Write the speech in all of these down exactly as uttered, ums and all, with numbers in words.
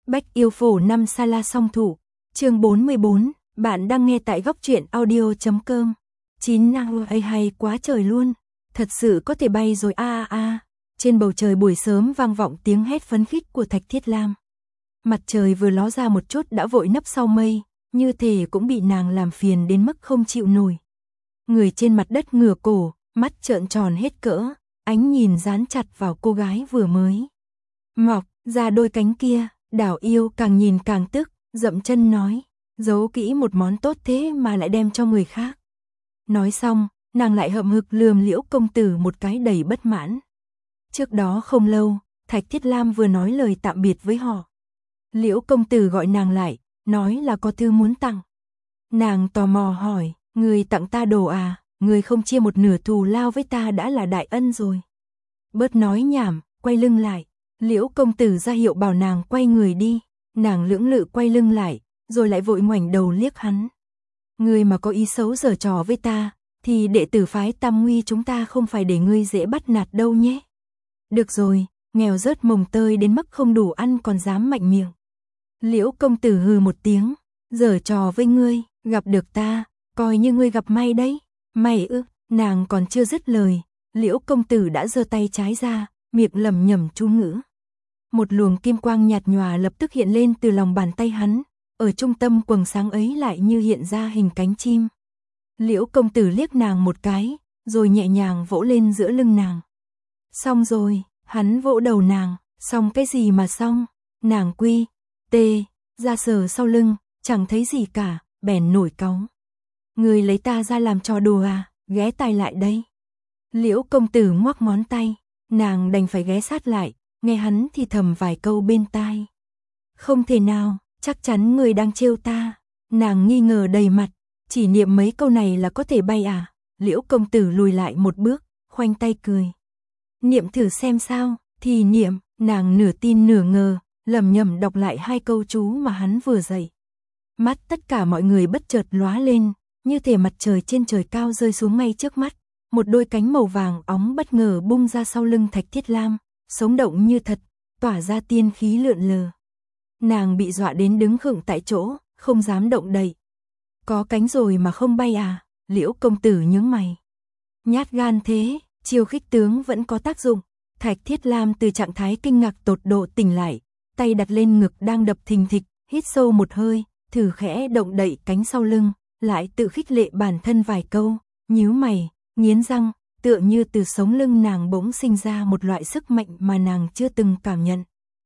Bách yêu phổ năm sa la song thủ, chương bốn mươi bốn, bạn đang nghe tại góc truyện audio chấm com. Chín năng ấy hay quá trời luôn, thật sự có thể bay rồi a a a. Trên bầu trời buổi sớm vang vọng tiếng hét phấn khích của Thạch Thiết Lam. Mặt trời vừa ló ra một chút đã vội nấp sau mây, như thể cũng bị nàng làm phiền đến mức không chịu nổi. Người trên mặt đất ngửa cổ, mắt trợn tròn hết cỡ, ánh nhìn dán chặt vào cô gái vừa mới mọc ra đôi cánh kia. Đảo yêu càng nhìn càng tức, dậm chân nói, giấu kỹ một món tốt thế mà lại đem cho người khác. Nói xong, nàng lại hậm hực lườm Liễu công tử một cái đầy bất mãn. Trước đó không lâu, Thạch Thiết Lam vừa nói lời tạm biệt với họ. Liễu công tử gọi nàng lại, nói là có thư muốn tặng. Nàng tò mò hỏi, người tặng ta đồ à, người không chia một nửa thù lao với ta đã là đại ân rồi. Bớt nói nhảm, quay lưng lại. Liễu công tử ra hiệu bảo nàng quay người đi, nàng lưỡng lự quay lưng lại, rồi lại vội ngoảnh đầu liếc hắn. Ngươi mà có ý xấu giở trò với ta, thì đệ tử phái Tam Nguy chúng ta không phải để ngươi dễ bắt nạt đâu nhé. Được rồi, nghèo rớt mồng tơi đến mức không đủ ăn còn dám mạnh miệng. Liễu công tử hừ một tiếng, giở trò với ngươi, gặp được ta, coi như ngươi gặp may đấy. May ư? Nàng còn chưa dứt lời, Liễu công tử đã giơ tay trái ra, miệng lẩm nhẩm chú ngữ. Một luồng kim quang nhạt nhòa lập tức hiện lên từ lòng bàn tay hắn, ở trung tâm quầng sáng ấy lại như hiện ra hình cánh chim. Liễu công tử liếc nàng một cái, rồi nhẹ nhàng vỗ lên giữa lưng nàng. Xong rồi, hắn vỗ đầu nàng, xong cái gì mà xong, nàng quy, tê, ra sờ sau lưng, chẳng thấy gì cả, bèn nổi cáu. Người lấy ta ra làm trò đùa à, ghé tai lại đây. Liễu công tử ngoắc ngón tay, nàng đành phải ghé sát lại, nghe hắn thì thầm vài câu bên tai. Không thể nào, chắc chắn người đang trêu ta. Nàng nghi ngờ đầy mặt, chỉ niệm mấy câu này là có thể bay à? Liễu công tử lùi lại một bước, khoanh tay cười. Niệm thử xem sao, thì niệm, nàng nửa tin nửa ngờ, lẩm nhẩm đọc lại hai câu chú mà hắn vừa dạy. Mắt tất cả mọi người bất chợt lóa lên, như thể mặt trời trên trời cao rơi xuống ngay trước mắt. Một đôi cánh màu vàng óng bất ngờ bung ra sau lưng Thạch Thiết Lam, sống động như thật, tỏa ra tiên khí lượn lờ. Nàng bị dọa đến đứng khựng tại chỗ, không dám động đậy. Có cánh rồi mà không bay à? Liễu công tử nhướng mày. Nhát gan thế, chiêu khích tướng vẫn có tác dụng. Thạch Thiết Lam từ trạng thái kinh ngạc tột độ tỉnh lại, tay đặt lên ngực đang đập thình thịch, hít sâu một hơi, thử khẽ động đậy cánh sau lưng, lại tự khích lệ bản thân vài câu, nhíu mày, nghiến răng, tựa như từ sống lưng nàng bỗng sinh ra một loại sức mạnh mà nàng chưa từng cảm nhận.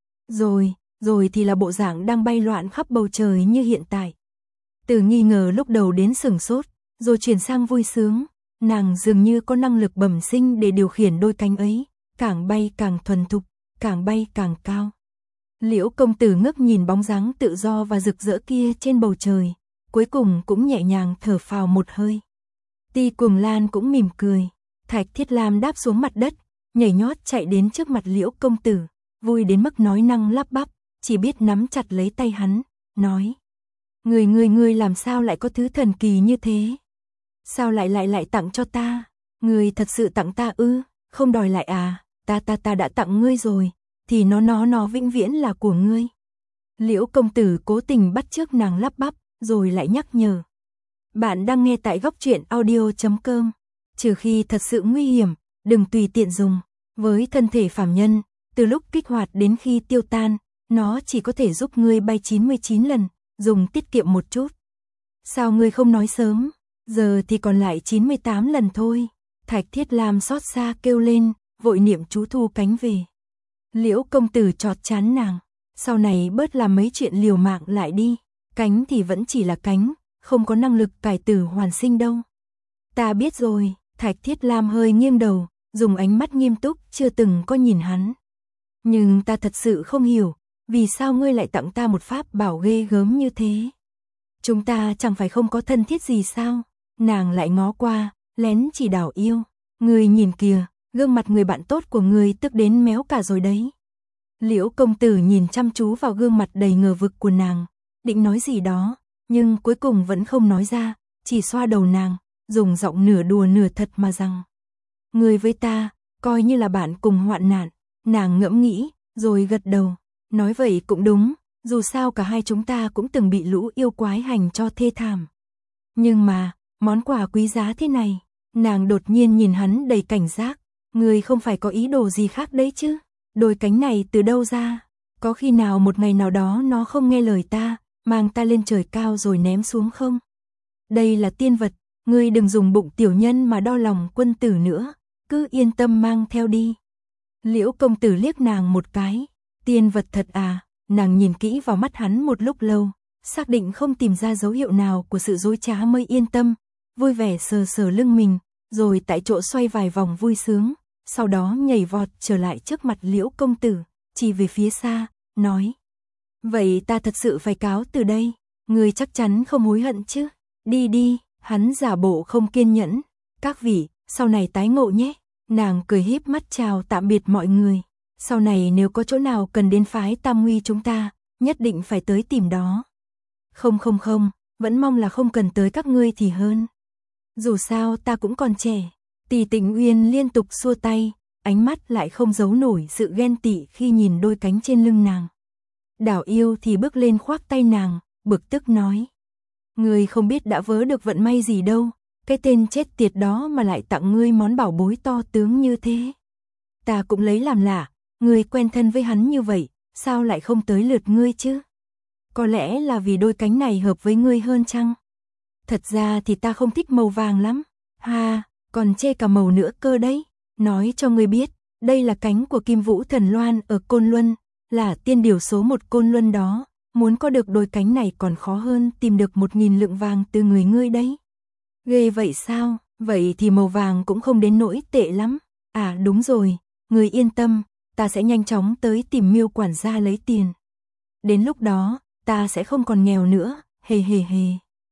Rồi, rồi thì là bộ dạng đang bay loạn khắp bầu trời như hiện tại. Từ nghi ngờ lúc đầu đến sửng sốt, rồi chuyển sang vui sướng, nàng dường như có năng lực bẩm sinh để điều khiển đôi cánh ấy, càng bay càng thuần thục, càng bay càng cao. Liễu công tử ngước nhìn bóng dáng tự do và rực rỡ kia trên bầu trời, cuối cùng cũng nhẹ nhàng thở phào một hơi. Ti Cuồng Lan cũng mỉm cười. Thạch Thiết Lam đáp xuống mặt đất, nhảy nhót chạy đến trước mặt Liễu công tử, vui đến mức nói năng lắp bắp, chỉ biết nắm chặt lấy tay hắn, nói: "Người người người làm sao lại có thứ thần kỳ như thế? Sao lại lại lại tặng cho ta? Người thật sự tặng ta ư? Không đòi lại à? Ta ta ta đã tặng ngươi rồi, thì nó nó nó vĩnh viễn là của ngươi." Liễu công tử cố tình bắt chước nàng lắp bắp, rồi lại nhắc nhở: "Bạn đang nghe tại góc truyện audio chấm com. Trừ khi thật sự nguy hiểm, đừng tùy tiện dùng. Với thân thể phàm nhân, từ lúc kích hoạt đến khi tiêu tan, nó chỉ có thể giúp ngươi bay chín mươi chín lần, dùng tiết kiệm một chút." "Sao ngươi không nói sớm? Giờ thì còn lại chín mươi tám lần thôi." Thạch Thiết Lam xót xa kêu lên, vội niệm chú thu cánh về. Liễu công tử chọt chán nàng, sau này bớt làm mấy chuyện liều mạng lại đi, cánh thì vẫn chỉ là cánh, không có năng lực cải tử hoàn sinh đâu. "Ta biết rồi." Thạch Thiết Lam hơi nghiêng đầu, dùng ánh mắt nghiêm túc chưa từng có nhìn hắn. "Nhưng ta thật sự không hiểu, vì sao ngươi lại tặng ta một pháp bảo ghê gớm như thế? Chúng ta chẳng phải không có thân thiết gì sao?" Nàng lại ngó qua, lén chỉ Đảo Yêu. "Ngươi nhìn kìa, gương mặt người bạn tốt của ngươi tức đến méo cả rồi đấy." Liễu công tử nhìn chăm chú vào gương mặt đầy ngờ vực của nàng, định nói gì đó, nhưng cuối cùng vẫn không nói ra, chỉ xoa đầu nàng, dùng giọng nửa đùa nửa thật mà rằng: "Ngươi với ta, coi như là bạn cùng hoạn nạn." Nàng ngẫm nghĩ, rồi gật đầu, nói vậy cũng đúng, Dù sao cả hai chúng ta cũng từng bị lũ yêu quái hành cho thê thảm. Nhưng mà, món quà quý giá thế này, nàng đột nhiên nhìn hắn đầy cảnh giác, ngươi không phải có ý đồ gì khác đấy chứ? Đôi cánh này từ đâu ra? Có khi nào một ngày nào đó nó không nghe lời ta, mang ta lên trời cao rồi ném xuống không? Đây là tiên vật, ngươi đừng dùng bụng tiểu nhân mà đo lòng quân tử nữa, cứ yên tâm mang theo đi. Liễu công tử liếc nàng một cái, tiên vật thật à? Nàng nhìn kỹ vào mắt hắn một lúc lâu, xác định không tìm ra dấu hiệu nào của sự dối trá mới yên tâm, vui vẻ sờ sờ lưng mình, rồi tại chỗ xoay vài vòng vui sướng, sau đó nhảy vọt trở lại trước mặt Liễu công tử, chỉ về phía xa, nói: "Vậy ta thật sự phải cáo từ đây, ngươi chắc chắn không hối hận chứ? Đi đi." Hắn giả bộ không kiên nhẫn, "Các vị, sau này tái ngộ nhé." Nàng cười híp mắt chào tạm biệt mọi người. "Sau này nếu có chỗ nào cần đến phái Tam Nguy chúng ta, nhất định phải tới tìm đó." "Không không không, vẫn mong là không cần tới các ngươi thì hơn. Dù sao ta cũng còn trẻ." Tỷ Tịnh Uyên liên tục xua tay, ánh mắt lại không giấu nổi sự ghen tị khi nhìn đôi cánh trên lưng nàng. Đảo Yêu thì bước lên khoác tay nàng, bực tức nói: "Ngươi không biết đã vớ được vận may gì đâu, cái tên chết tiệt đó mà lại tặng ngươi món bảo bối to tướng như thế. Ta cũng lấy làm lạ, ngươi quen thân với hắn như vậy, sao lại không tới lượt ngươi chứ? Có lẽ là vì đôi cánh này hợp với ngươi hơn chăng? Thật ra thì ta không thích màu vàng lắm, ha, còn chê cả màu nữa cơ đấy. Nói cho ngươi biết, đây là cánh của Kim Vũ Thần Loan ở Côn Luân, là tiên điều số một Côn Luân đó, muốn có được đôi cánh này còn khó hơn tìm được một nghìn lượng vàng từ người ngươi đấy." "Ghê vậy sao? Vậy thì màu vàng cũng không đến nỗi tệ lắm. À đúng rồi, ngươi yên tâm, ta sẽ nhanh chóng tới tìm Miêu quản gia lấy tiền. Đến lúc đó, ta sẽ không còn nghèo nữa, hề hề hề.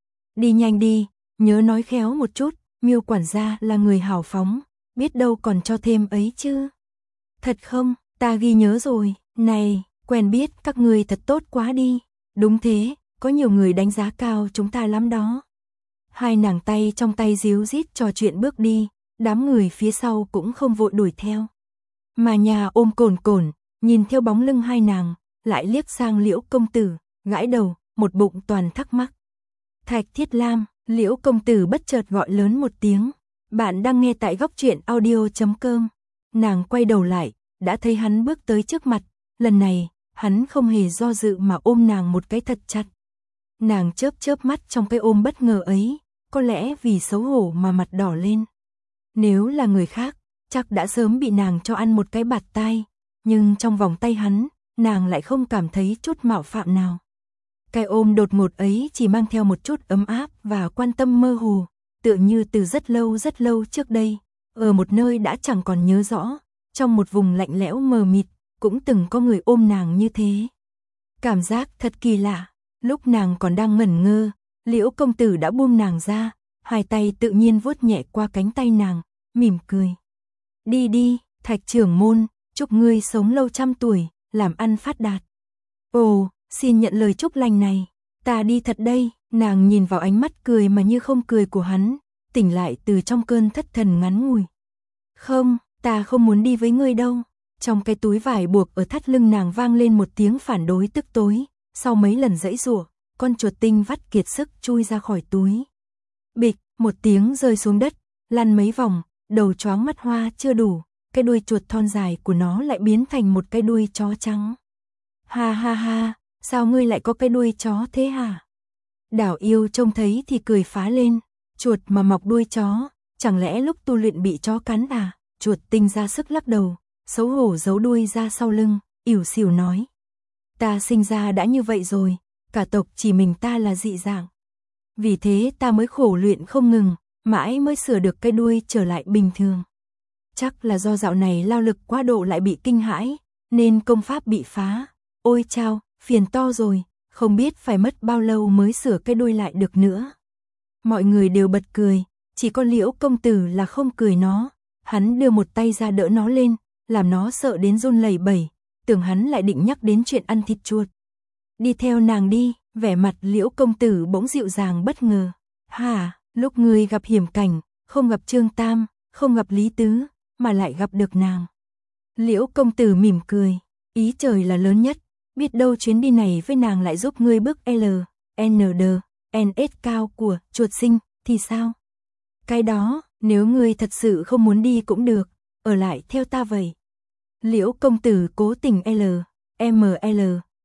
Đi nhanh đi, nhớ nói khéo một chút, Miêu quản gia là người hào phóng, biết đâu còn cho thêm ấy chứ." "Thật không? Ta ghi nhớ rồi. Này, quen biết các ngươi thật tốt quá đi." "Đúng thế, có nhiều người đánh giá cao chúng ta lắm đó." Hai nàng tay trong tay díu dít trò chuyện bước đi, đám người phía sau cũng không vội đuổi theo. Mà nhà ôm cồn cồn, nhìn theo bóng lưng hai nàng, lại liếc sang Liễu công tử, gãi đầu, một bụng toàn thắc mắc. "Thạch Thiết Lam." Liễu công tử bất chợt gọi lớn một tiếng. "Bạn đang nghe tại góc truyện audio chấm com." Nàng quay đầu lại, đã thấy hắn bước tới trước mặt, lần này, hắn không hề do dự mà ôm nàng một cái thật chặt. Nàng chớp chớp mắt trong cái ôm bất ngờ ấy, có lẽ vì xấu hổ mà mặt đỏ lên. Nếu là người khác, chắc đã sớm bị nàng cho ăn một cái bạt tai, nhưng trong vòng tay hắn, nàng lại không cảm thấy chút mạo phạm nào. Cái ôm đột ngột ấy chỉ mang theo một chút ấm áp và quan tâm mơ hồ, tựa như từ rất lâu rất lâu trước đây, ở một nơi đã chẳng còn nhớ rõ, trong một vùng lạnh lẽo mờ mịt, cũng từng có người ôm nàng như thế. Cảm giác thật kỳ lạ, lúc nàng còn đang ngẩn ngơ, Liễu công tử đã buông nàng ra, hai tay tự nhiên vuốt nhẹ qua cánh tay nàng, mỉm cười. "Đi đi, Thạch trưởng môn, chúc ngươi sống lâu trăm tuổi, làm ăn phát đạt." "Ồ, xin nhận lời chúc lành này, ta đi thật đây." Nàng nhìn vào ánh mắt cười mà như không cười của hắn, tỉnh lại từ trong cơn thất thần ngắn ngủi. "Không, ta không muốn đi với ngươi đâu." Trong cái túi vải buộc ở thắt lưng nàng vang lên một tiếng phản đối tức tối, sau mấy lần giãy giụa, con chuột tinh vắt kiệt sức chui ra khỏi túi. Bịch, một tiếng rơi xuống đất, lăn mấy vòng, đầu choáng mắt hoa chưa đủ, cái đuôi chuột thon dài của nó lại biến thành một cái đuôi chó trắng. "Ha ha ha, sao ngươi lại có cái đuôi chó thế hả?" Đảo Yêu trông thấy thì cười phá lên, chuột mà mọc đuôi chó, chẳng lẽ lúc tu luyện bị chó cắn à? Chuột tinh ra sức lắc đầu, xấu hổ giấu đuôi ra sau lưng, ỉu xìu nói: "Ta sinh ra đã như vậy rồi, cả tộc chỉ mình ta là dị dạng. Vì thế ta mới khổ luyện không ngừng, mãi mới sửa được cái đuôi trở lại bình thường. Chắc là do dạo này lao lực quá độ lại bị kinh hãi, nên công pháp bị phá. Ôi chao, phiền to rồi, không biết phải mất bao lâu mới sửa cái đuôi lại được nữa." Mọi người đều bật cười, chỉ có Liễu công tử là không cười nó. Hắn đưa một tay ra đỡ nó lên, làm nó sợ đến run lẩy bẩy, tưởng hắn lại định nhắc đến chuyện ăn thịt chuột. "Đi theo nàng đi." Vẻ mặt Liễu công tử bỗng dịu dàng bất ngờ. "Hả, lúc ngươi gặp hiểm cảnh, không gặp Trương Tam, không gặp Lý Tứ, mà lại gặp được nàng." Liễu công tử mỉm cười, ý trời là lớn nhất, biết đâu chuyến đi này với nàng lại giúp ngươi bước L, N D, N S cao của chuột sinh, thì sao? Cái đó, nếu ngươi thật sự không muốn đi cũng được, ở lại theo ta vậy. Liễu công tử cố tình L, M L,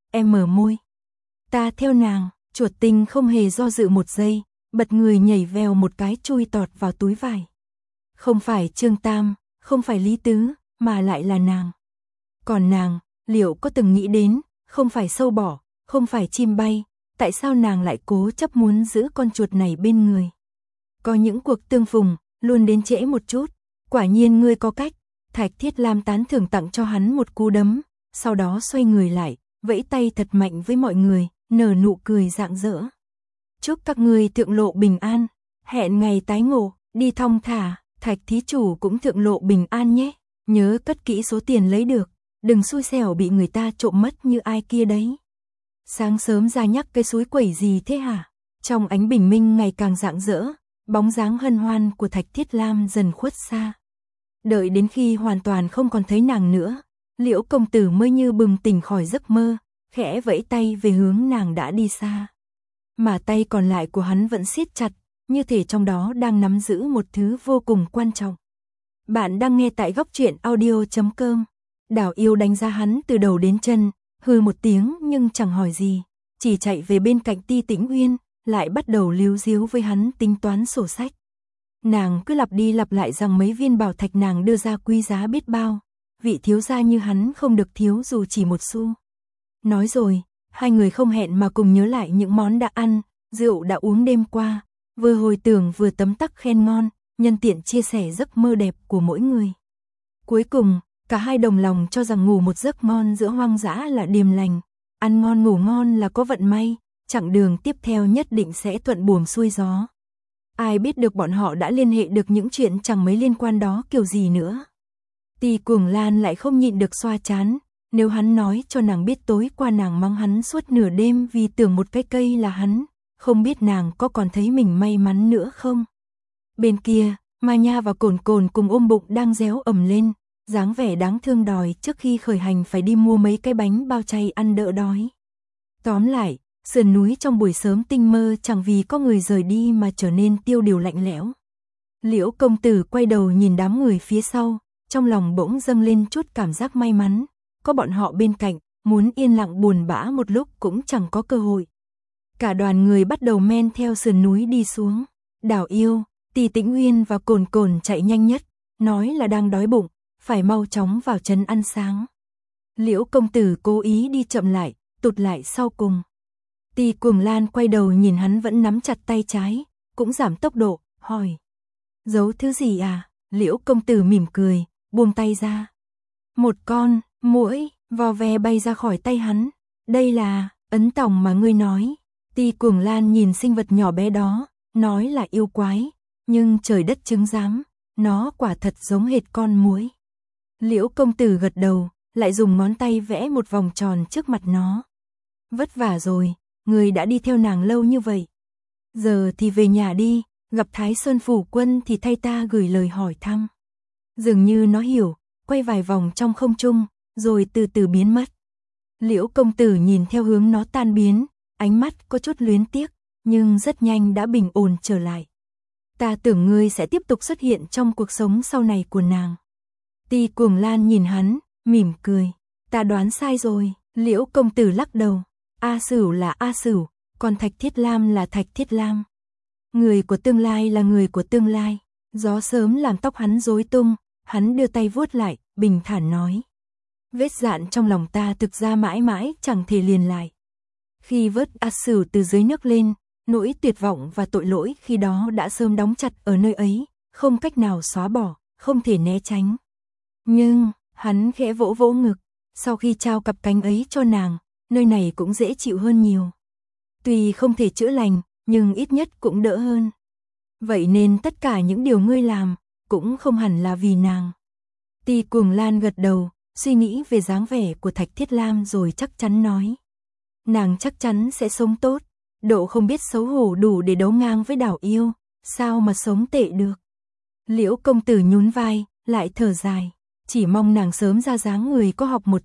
M môi. Ta theo nàng, chuột tinh không hề do dự một giây, bật người nhảy vèo một cái chui tọt vào túi vải. Không phải Trương Tam, không phải Lý Tứ, mà lại là nàng. Còn nàng, liệu có từng nghĩ đến, không phải sâu bọ, không phải chim bay, tại sao nàng lại cố chấp muốn giữ con chuột này bên người? Có những cuộc tương phùng, luôn đến trễ một chút, quả nhiên ngươi có cách. Thạch Thiết Lam tán thưởng tặng cho hắn một cú đấm, sau đó xoay người lại, vẫy tay thật mạnh với mọi người, nở nụ cười rạng rỡ. Chúc các ngươi thượng lộ bình an, hẹn ngày tái ngộ, đi thong thả, Thạch thí chủ cũng thượng lộ bình an nhé, nhớ cất kỹ số tiền lấy được, đừng xui xẻo bị người ta trộm mất như ai kia đấy. Sáng sớm ra nhắc cái suối quẩy gì thế hả? Trong ánh bình minh ngày càng rạng rỡ, bóng dáng hân hoan của Thạch Thiết Lam dần khuất xa. Đợi đến khi hoàn toàn không còn thấy nàng nữa, Liễu công tử mới như bừng tỉnh khỏi giấc mơ, khẽ vẫy tay về hướng nàng đã đi xa. Mà tay còn lại của hắn vẫn siết chặt, như thể trong đó đang nắm giữ một thứ vô cùng quan trọng. Bạn đang nghe tại góc truyện audio chấm com. Đào Yêu đánh giá hắn từ đầu đến chân, hừ một tiếng nhưng chẳng hỏi gì, chỉ chạy về bên cạnh Ti Tĩnh Uyên, lại bắt đầu líu díu với hắn tính toán sổ sách. Nàng cứ lặp đi lặp lại rằng mấy viên bảo thạch nàng đưa ra quý giá biết bao, vị thiếu gia như hắn không được thiếu dù chỉ một xu. Nói rồi, hai người không hẹn mà cùng nhớ lại những món đã ăn, rượu đã uống đêm qua, vừa hồi tưởng vừa tấm tắc khen ngon, nhân tiện chia sẻ giấc mơ đẹp của mỗi người. Cuối cùng, cả hai đồng lòng cho rằng ngủ một giấc ngon giữa hoang dã là điềm lành, ăn ngon ngủ ngon là có vận may, chặng đường tiếp theo nhất định sẽ thuận buồm xuôi gió. Ai biết được bọn họ đã liên hệ được những chuyện chẳng mấy liên quan đó kiểu gì nữa. Ti Cuồng Lan lại không nhịn được xoa chán, nếu hắn nói cho nàng biết tối qua nàng mắng hắn suốt nửa đêm vì tưởng một cái cây là hắn, không biết nàng có còn thấy mình may mắn nữa không? Bên kia, Ma Nha và Cồn Cồn cùng ôm bụng đang réo ầm lên, dáng vẻ đáng thương đòi trước khi khởi hành phải đi mua mấy cái bánh bao chay ăn đỡ đói. Tóm lại, sườn núi trong buổi sớm tinh mơ chẳng vì có người rời đi mà trở nên tiêu điều lạnh lẽo. Liễu công tử quay đầu nhìn đám người phía sau, trong lòng bỗng dâng lên chút cảm giác may mắn, có bọn họ bên cạnh, muốn yên lặng buồn bã một lúc cũng chẳng có cơ hội. Cả đoàn người bắt đầu men theo sườn núi đi xuống. Đào Yêu, Ti Tĩnh Uyên và Cồn Cồn chạy nhanh nhất, nói là đang đói bụng, phải mau chóng vào trấn ăn sáng. Liễu công tử cố ý đi chậm lại, tụt lại sau cùng. Ti Cuồng Lan quay đầu nhìn hắn vẫn nắm chặt tay trái, cũng giảm tốc độ, hỏi. Giấu thứ gì à? Liễu công tử mỉm cười, buông tay ra. Một con muỗi vò ve bay ra khỏi tay hắn. Đây là ấn tòng mà ngươi nói. Ti Cuồng Lan nhìn sinh vật nhỏ bé đó, nói là yêu quái, nhưng trời đất chứng giám, nó quả thật giống hệt con muỗi. Liễu công tử gật đầu, lại dùng ngón tay vẽ một vòng tròn trước mặt nó. Vất vả rồi, người đã đi theo nàng lâu như vậy. Giờ thì về nhà đi, gặp Thái Sơn phủ quân thì thay ta gửi lời hỏi thăm. Dường như nó hiểu, quay vài vòng trong không trung, rồi từ từ biến mất. Liễu công tử nhìn theo hướng nó tan biến, ánh mắt có chút luyến tiếc, nhưng rất nhanh đã bình ổn trở lại. Ta tưởng ngươi sẽ tiếp tục xuất hiện trong cuộc sống sau này của nàng. Ti Cuồng Lan nhìn hắn, mỉm cười. Ta đoán sai rồi. Liễu công tử lắc đầu. A Sửu là A Sửu, còn Thạch Thiết Lam là Thạch Thiết Lam. Người của tương lai là người của tương lai. Gió sớm làm tóc hắn rối tung, hắn đưa tay vuốt lại, bình thản nói. Vết dạn trong lòng ta thực ra mãi mãi chẳng thể liền lại. Khi vớt A Sửu từ dưới nước lên, nỗi tuyệt vọng và tội lỗi khi đó đã sớm đóng chặt ở nơi ấy, không cách nào xóa bỏ, không thể né tránh. Nhưng, hắn khẽ vỗ vỗ ngực, sau khi trao cặp cánh ấy cho nàng, nơi này cũng dễ chịu hơn nhiều. Tuy không thể chữa lành, nhưng ít nhất cũng đỡ hơn. Vậy nên tất cả những điều ngươi làm, cũng không hẳn là vì nàng. Ti Cuồng Lan gật đầu, suy nghĩ về dáng vẻ của Thạch Thiết Lam rồi chắc chắn nói. Nàng chắc chắn sẽ sống tốt, độ không biết xấu hổ đủ để đấu ngang với Đào Yêu, sao mà sống tệ được. Liễu công tử nhún vai, lại thở dài, chỉ mong nàng sớm ra dáng người có học một chút,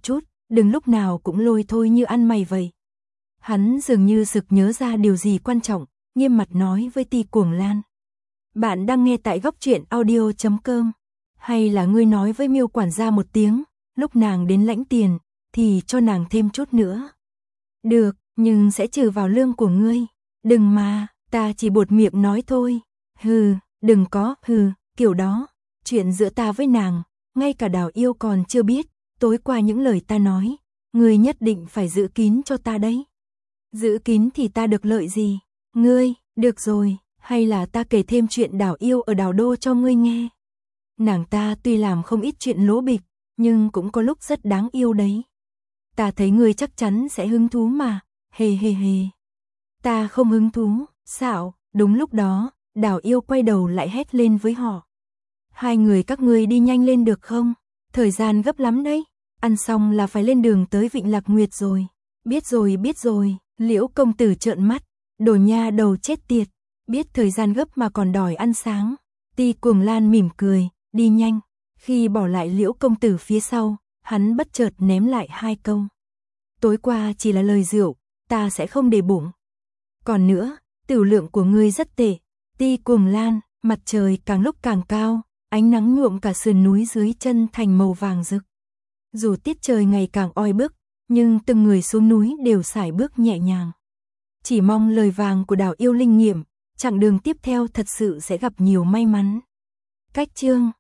đừng lúc nào cũng lôi thôi như ăn mày vậy. Hắn dường như sực nhớ ra điều gì quan trọng, nghiêm mặt nói với Ti Cuồng Lan. Bạn đang nghe tại góc truyện audio chấm com. Hay là ngươi nói với Miêu quản gia một tiếng, lúc nàng đến lãnh tiền, thì cho nàng thêm chút nữa. Được, nhưng sẽ trừ vào lương của ngươi. Đừng mà, ta chỉ buột miệng nói thôi. Hừ, đừng có, hừ, kiểu đó. Chuyện giữa ta với nàng, ngay cả Đào Yêu còn chưa biết. Tối qua những lời ta nói, ngươi nhất định phải giữ kín cho ta đấy. Giữ kín thì ta được lợi gì? Ngươi, được rồi, hay là ta kể thêm chuyện Đào Yêu ở Đào Đô cho ngươi nghe. Nàng ta tuy làm không ít chuyện lố bịch, nhưng cũng có lúc rất đáng yêu đấy. Ta thấy ngươi chắc chắn sẽ hứng thú mà, hề hề hề. Ta không hứng thú, xạo, đúng lúc đó, Đào Yêu quay đầu lại hét lên với họ. Hai người các ngươi đi nhanh lên được không? Thời gian gấp lắm đấy, ăn xong là phải lên đường tới Vịnh Lạc Nguyệt rồi. Biết rồi biết rồi, Liễu công tử trợn mắt, đồ nha đầu chết tiệt, biết thời gian gấp mà còn đòi ăn sáng. Ti Cuồng Lan mỉm cười, đi nhanh, khi bỏ lại Liễu công tử phía sau, hắn bất chợt ném lại hai câu. Tối qua chỉ là lời rượu, ta sẽ không để bụng. Còn nữa, tiểu lượng của ngươi rất tệ. Ti Cuồng Lan, mặt trời càng lúc càng cao, ánh nắng nhuộm cả sườn núi dưới chân thành màu vàng rực. Dù tiết trời ngày càng oi bức, nhưng từng người xuống núi đều sải bước nhẹ nhàng. Chỉ mong lời vàng của Đào Yêu linh nghiệm, chặng đường tiếp theo thật sự sẽ gặp nhiều may mắn. Cách chương